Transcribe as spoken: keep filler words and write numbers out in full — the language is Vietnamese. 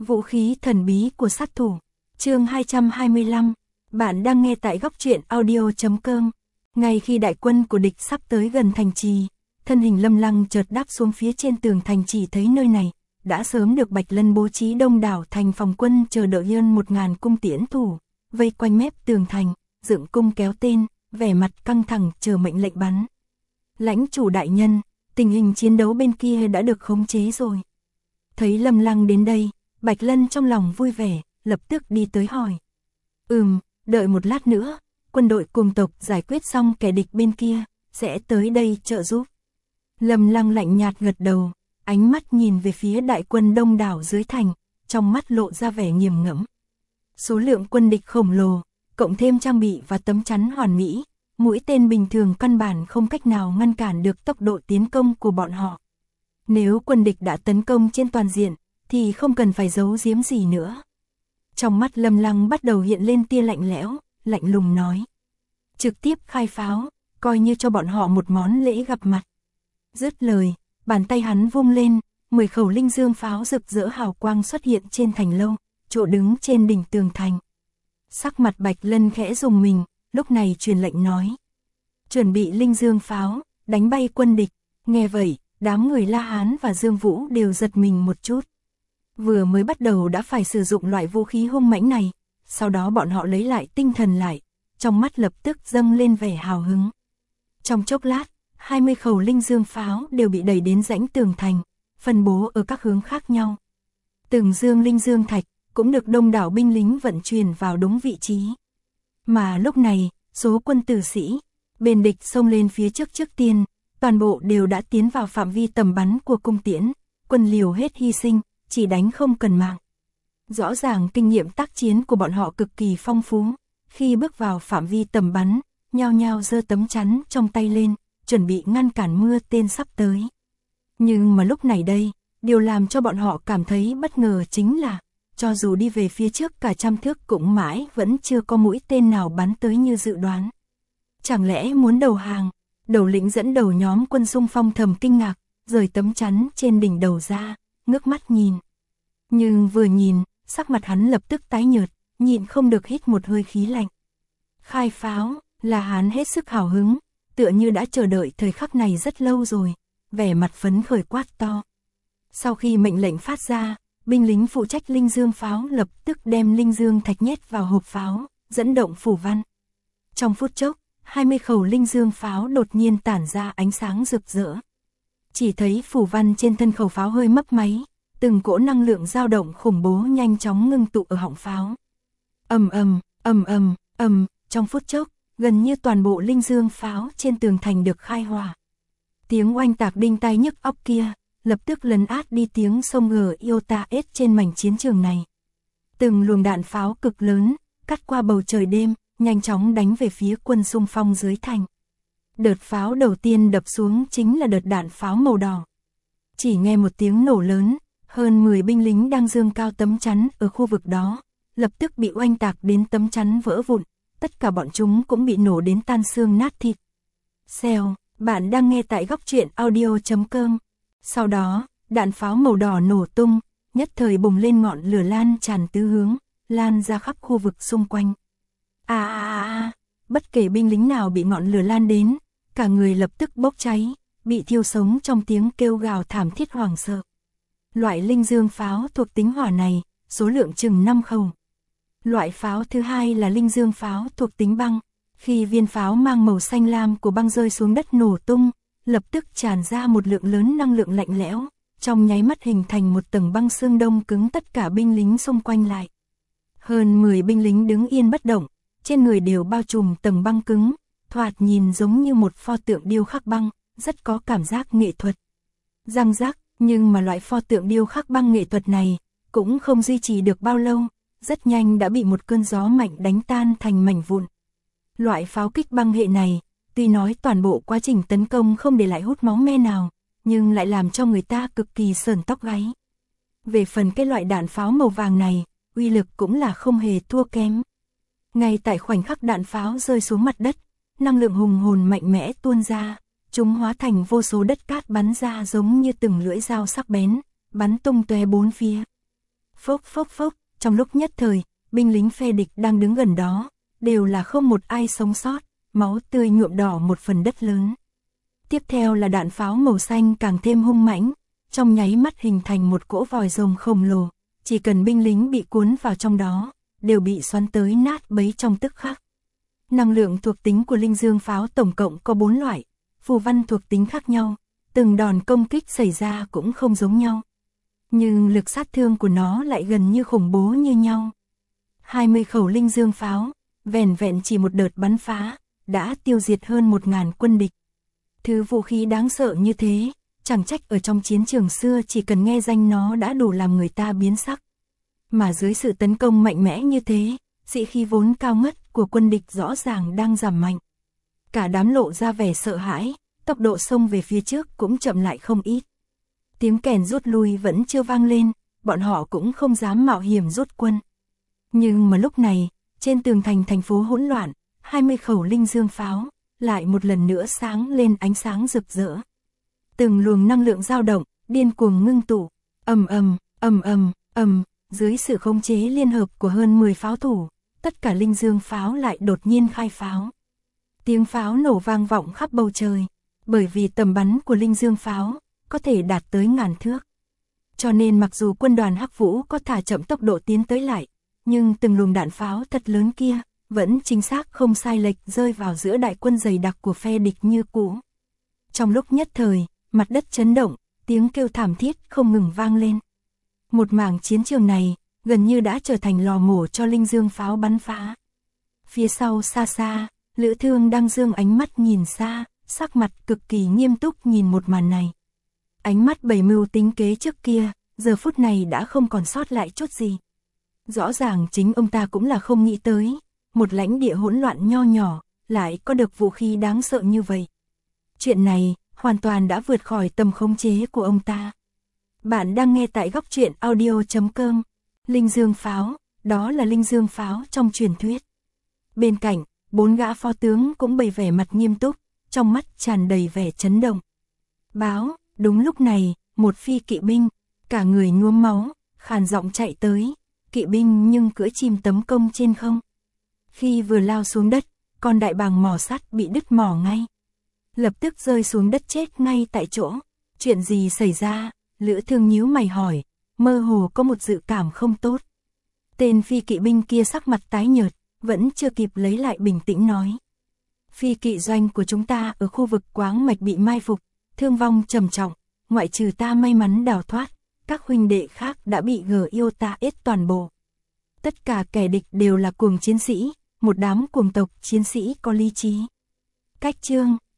Vũ khí thần bí của sát thủ. Chương hai trăm hai mươi lăm. Bạn đang nghe tại góc truyện audio chấm com. Ngay khi đại quân của địch sắp tới gần thành trì, thân hình Lâm Lăng chợt đáp xuống phía trên tường thành, chỉ thấy nơi này đã sớm được Bạch Lân bố trí đông đảo thành phòng quân chờ đợi hơn một ngàn cung tiễn thủ, vây quanh mép tường thành, dựng cung kéo tên, vẻ mặt căng thẳng chờ mệnh lệnh bắn. Lãnh chủ đại nhân, tình hình chiến đấu bên kia đã được khống chế rồi. Thấy Lâm Lăng đến đây, Bạch Lân trong lòng vui vẻ, lập tức đi tới hỏi. Ừm, đợi một lát nữa, quân đội cùng tộc giải quyết xong kẻ địch bên kia, sẽ tới đây trợ giúp. Lâm Lăng lạnh nhạt gật đầu, ánh mắt nhìn về phía đại quân đông đảo dưới thành, trong mắt lộ ra vẻ nghiền ngẫm. Số lượng quân địch khổng lồ, cộng thêm trang bị và tấm chắn hoàn mỹ, mũi tên bình thường căn bản không cách nào ngăn cản được tốc độ tiến công của bọn họ. Nếu quân địch đã tấn công trên toàn diện, thì không cần phải giấu giếm gì nữa. Trong mắt Lâm Lăng bắt đầu hiện lên tia lạnh lẽo, lạnh lùng nói. Trực tiếp khai pháo, coi như cho bọn họ một món lễ gặp mặt. Dứt lời, bàn tay hắn vung lên, mười khẩu linh dương pháo rực rỡ hào quang xuất hiện trên thành lâu, chỗ đứng trên đỉnh tường thành. Sắc mặt Bạch Lân khẽ rùng mình, lúc này truyền lệnh nói. Chuẩn bị linh dương pháo, đánh bay quân địch. Nghe vậy, đám người La Hán và Dương Vũ đều giật mình một chút. Vừa mới bắt đầu đã phải sử dụng loại vũ khí hung mãnh này, sau đó bọn họ lấy lại tinh thần lại, trong mắt lập tức dâng lên vẻ hào hứng. Trong chốc lát, hai mươi khẩu linh dương pháo đều bị đẩy đến rãnh tường thành, phân bố ở các hướng khác nhau. Từng dương linh dương thạch cũng được đông đảo binh lính vận chuyển vào đúng vị trí. Mà lúc này, số quân tử sĩ bên địch xông lên phía trước trước tiên, toàn bộ đều đã tiến vào phạm vi tầm bắn của cung tiễn, quân liều hết hy sinh, chỉ đánh không cần mạng. Rõ ràng kinh nghiệm tác chiến của bọn họ cực kỳ phong phú, khi bước vào phạm vi tầm bắn, nhao nhao giơ tấm chắn trong tay lên, chuẩn bị ngăn cản mưa tên sắp tới. Nhưng mà lúc này đây, điều làm cho bọn họ cảm thấy bất ngờ chính là, cho dù đi về phía trước cả trăm thước cũng mãi vẫn chưa có mũi tên nào bắn tới như dự đoán. Chẳng lẽ muốn đầu hàng? Đầu lĩnh dẫn đầu nhóm quân xung phong thầm kinh ngạc, rời tấm chắn trên đỉnh đầu ra, ngước mắt nhìn. Nhưng vừa nhìn, sắc mặt hắn lập tức tái nhợt, nhịn không được hít một hơi khí lạnh. Khai pháo, là hắn hết sức hào hứng, tựa như đã chờ đợi thời khắc này rất lâu rồi, vẻ mặt phấn khởi quát to. Sau khi mệnh lệnh phát ra, binh lính phụ trách linh dương pháo lập tức đem linh dương thạch nhét vào hộp pháo, dẫn động phủ văn. Trong phút chốc, hai mươi khẩu linh dương pháo đột nhiên tản ra ánh sáng rực rỡ. Chỉ thấy phủ văn trên thân khẩu pháo hơi mấp máy, từng cỗ năng lượng dao động khủng bố nhanh chóng ngưng tụ ở họng pháo. Ầm ầm, ầm ầm, ầm, trong phút chốc, gần như toàn bộ linh dương pháo trên tường thành được khai hỏa. Tiếng oanh tạc đinh tai nhức óc kia, lập tức lấn át đi tiếng sông gờ Iota S trên mảnh chiến trường này. Từng luồng đạn pháo cực lớn, cắt qua bầu trời đêm, nhanh chóng đánh về phía quân xung phong dưới thành. Đợt pháo đầu tiên đập xuống chính là đợt đạn pháo màu đỏ. Chỉ nghe một tiếng nổ lớn, hơn mười binh lính đang giương cao tấm chắn ở khu vực đó, lập tức bị oanh tạc đến tấm chắn vỡ vụn, tất cả bọn chúng cũng bị nổ đến tan xương nát thịt. Xèo, bạn đang nghe tại góc truyện audio chấm com. Sau đó, đạn pháo màu đỏ nổ tung, nhất thời bùng lên ngọn lửa lan tràn tứ hướng, lan ra khắp khu vực xung quanh. À à à, bất kể binh lính nào bị ngọn lửa lan đến, cả người lập tức bốc cháy, bị thiêu sống trong tiếng kêu gào thảm thiết hoảng sợ. Loại linh dương pháo thuộc tính hỏa này, số lượng chừng năm khẩu. Loại pháo thứ hai là linh dương pháo thuộc tính băng, khi viên pháo mang màu xanh lam của băng rơi xuống đất nổ tung, lập tức tràn ra một lượng lớn năng lượng lạnh lẽo, trong nháy mắt hình thành một tầng băng xương đông cứng tất cả binh lính xung quanh lại. Hơn mười binh lính đứng yên bất động, trên người đều bao trùm tầng băng cứng, thoạt nhìn giống như một pho tượng điêu khắc băng, rất có cảm giác nghệ thuật. Răng rắc, nhưng mà loại pho tượng điêu khắc băng nghệ thuật này cũng không duy trì được bao lâu, rất nhanh đã bị một cơn gió mạnh đánh tan thành mảnh vụn. Loại pháo kích băng hệ này, tuy nói toàn bộ quá trình tấn công không để lại hút máu me nào, nhưng lại làm cho người ta cực kỳ sởn tóc gáy. Về phần cái loại đạn pháo màu vàng này, uy lực cũng là không hề thua kém. Ngay tại khoảnh khắc đạn pháo rơi xuống mặt đất, năng lượng hùng hồn mạnh mẽ tuôn ra, chúng hóa thành vô số đất cát bắn ra giống như từng lưỡi dao sắc bén, bắn tung tóe bốn phía. Phốc phốc phốc, trong lúc nhất thời, binh lính phe địch đang đứng gần đó, đều là không một ai sống sót, máu tươi nhuộm đỏ một phần đất lớn. Tiếp theo là đạn pháo màu xanh càng thêm hung mãnh, trong nháy mắt hình thành một cỗ vòi rồng khổng lồ, chỉ cần binh lính bị cuốn vào trong đó, đều bị xoắn tới nát bấy trong tức khắc. Năng lượng thuộc tính của linh dương pháo tổng cộng có bốn loại, phù văn thuộc tính khác nhau, từng đòn công kích xảy ra cũng không giống nhau. Nhưng lực sát thương của nó lại gần như khủng bố như nhau. hai mươi khẩu linh dương pháo, vẻn vẹn chỉ một đợt bắn phá, đã tiêu diệt hơn một ngàn quân địch. Thứ vũ khí đáng sợ như thế, chẳng trách ở trong chiến trường xưa chỉ cần nghe danh nó đã đủ làm người ta biến sắc. Mà dưới sự tấn công mạnh mẽ như thế, sĩ khí vốn cao ngất của quân địch rõ ràng đang giảm mạnh. Cả đám lộ ra vẻ sợ hãi, tốc độ xông về phía trước cũng chậm lại không ít. Tiếng kèn rút lui vẫn chưa vang lên, bọn họ cũng không dám mạo hiểm rút quân. Nhưng mà lúc này, trên tường thành thành phố hỗn loạn, hai mươi khẩu linh dương pháo, lại một lần nữa sáng lên ánh sáng rực rỡ. Từng luồng năng lượng dao động, điên cuồng ngưng tụ, ầm ầm, ầm ầm, ầm, dưới sự khống chế liên hợp của hơn mười pháo thủ, tất cả linh dương pháo lại đột nhiên khai pháo. Tiếng pháo nổ vang vọng khắp bầu trời, bởi vì tầm bắn của linh dương pháo có thể đạt tới ngàn thước. Cho nên mặc dù quân đoàn Hắc Vũ có thả chậm tốc độ tiến tới lại, nhưng từng luồng đạn pháo thật lớn kia vẫn chính xác không sai lệch rơi vào giữa đại quân dày đặc của phe địch như cũ. Trong lúc nhất thời, mặt đất chấn động, tiếng kêu thảm thiết không ngừng vang lên. Một mảng chiến trường này gần như đã trở thành lò mổ cho linh dương pháo bắn phá. Phía sau xa xa, Lữ Thương đang dương ánh mắt nhìn xa, sắc mặt cực kỳ nghiêm túc nhìn một màn này. Ánh mắt bày mưu tính kế trước kia, giờ phút này đã không còn sót lại chút gì. Rõ ràng chính ông ta cũng là không nghĩ tới, một lãnh địa hỗn loạn nho nhỏ, lại có được vũ khí đáng sợ như vậy. Chuyện này, hoàn toàn đã vượt khỏi tầm khống chế của ông ta. Bạn đang nghe tại góc truyện audio chấm com. Linh dương pháo, đó là linh dương pháo trong truyền thuyết. Bên cạnh, bốn gã phó tướng cũng bày vẻ mặt nghiêm túc, trong mắt tràn đầy vẻ chấn động. Báo, đúng lúc này, một phi kỵ binh, cả người nhuốm máu, khàn giọng chạy tới, kỵ binh nhưng cưỡi chim tấn công trên không. Khi vừa lao xuống đất, con đại bàng mỏ sắt bị đứt mỏ ngay. Lập tức rơi xuống đất chết ngay tại chỗ. Chuyện gì xảy ra? Lữ Thương nhíu mày hỏi, mơ hồ có một dự cảm không tốt. Tên phi kỵ binh kia sắc mặt tái nhợt, vẫn chưa kịp lấy lại bình tĩnh nói. Phi kỵ doanh của chúng ta ở khu vực Quáng Mạch bị mai phục, thương vong trầm trọng, ngoại trừ ta may mắn đào thoát, các huynh đệ khác đã bị gờ yêu ta ết toàn bộ. Tất cả kẻ địch đều là cuồng chiến sĩ, một đám cuồng tộc chiến sĩ có lý trí. Cách chương,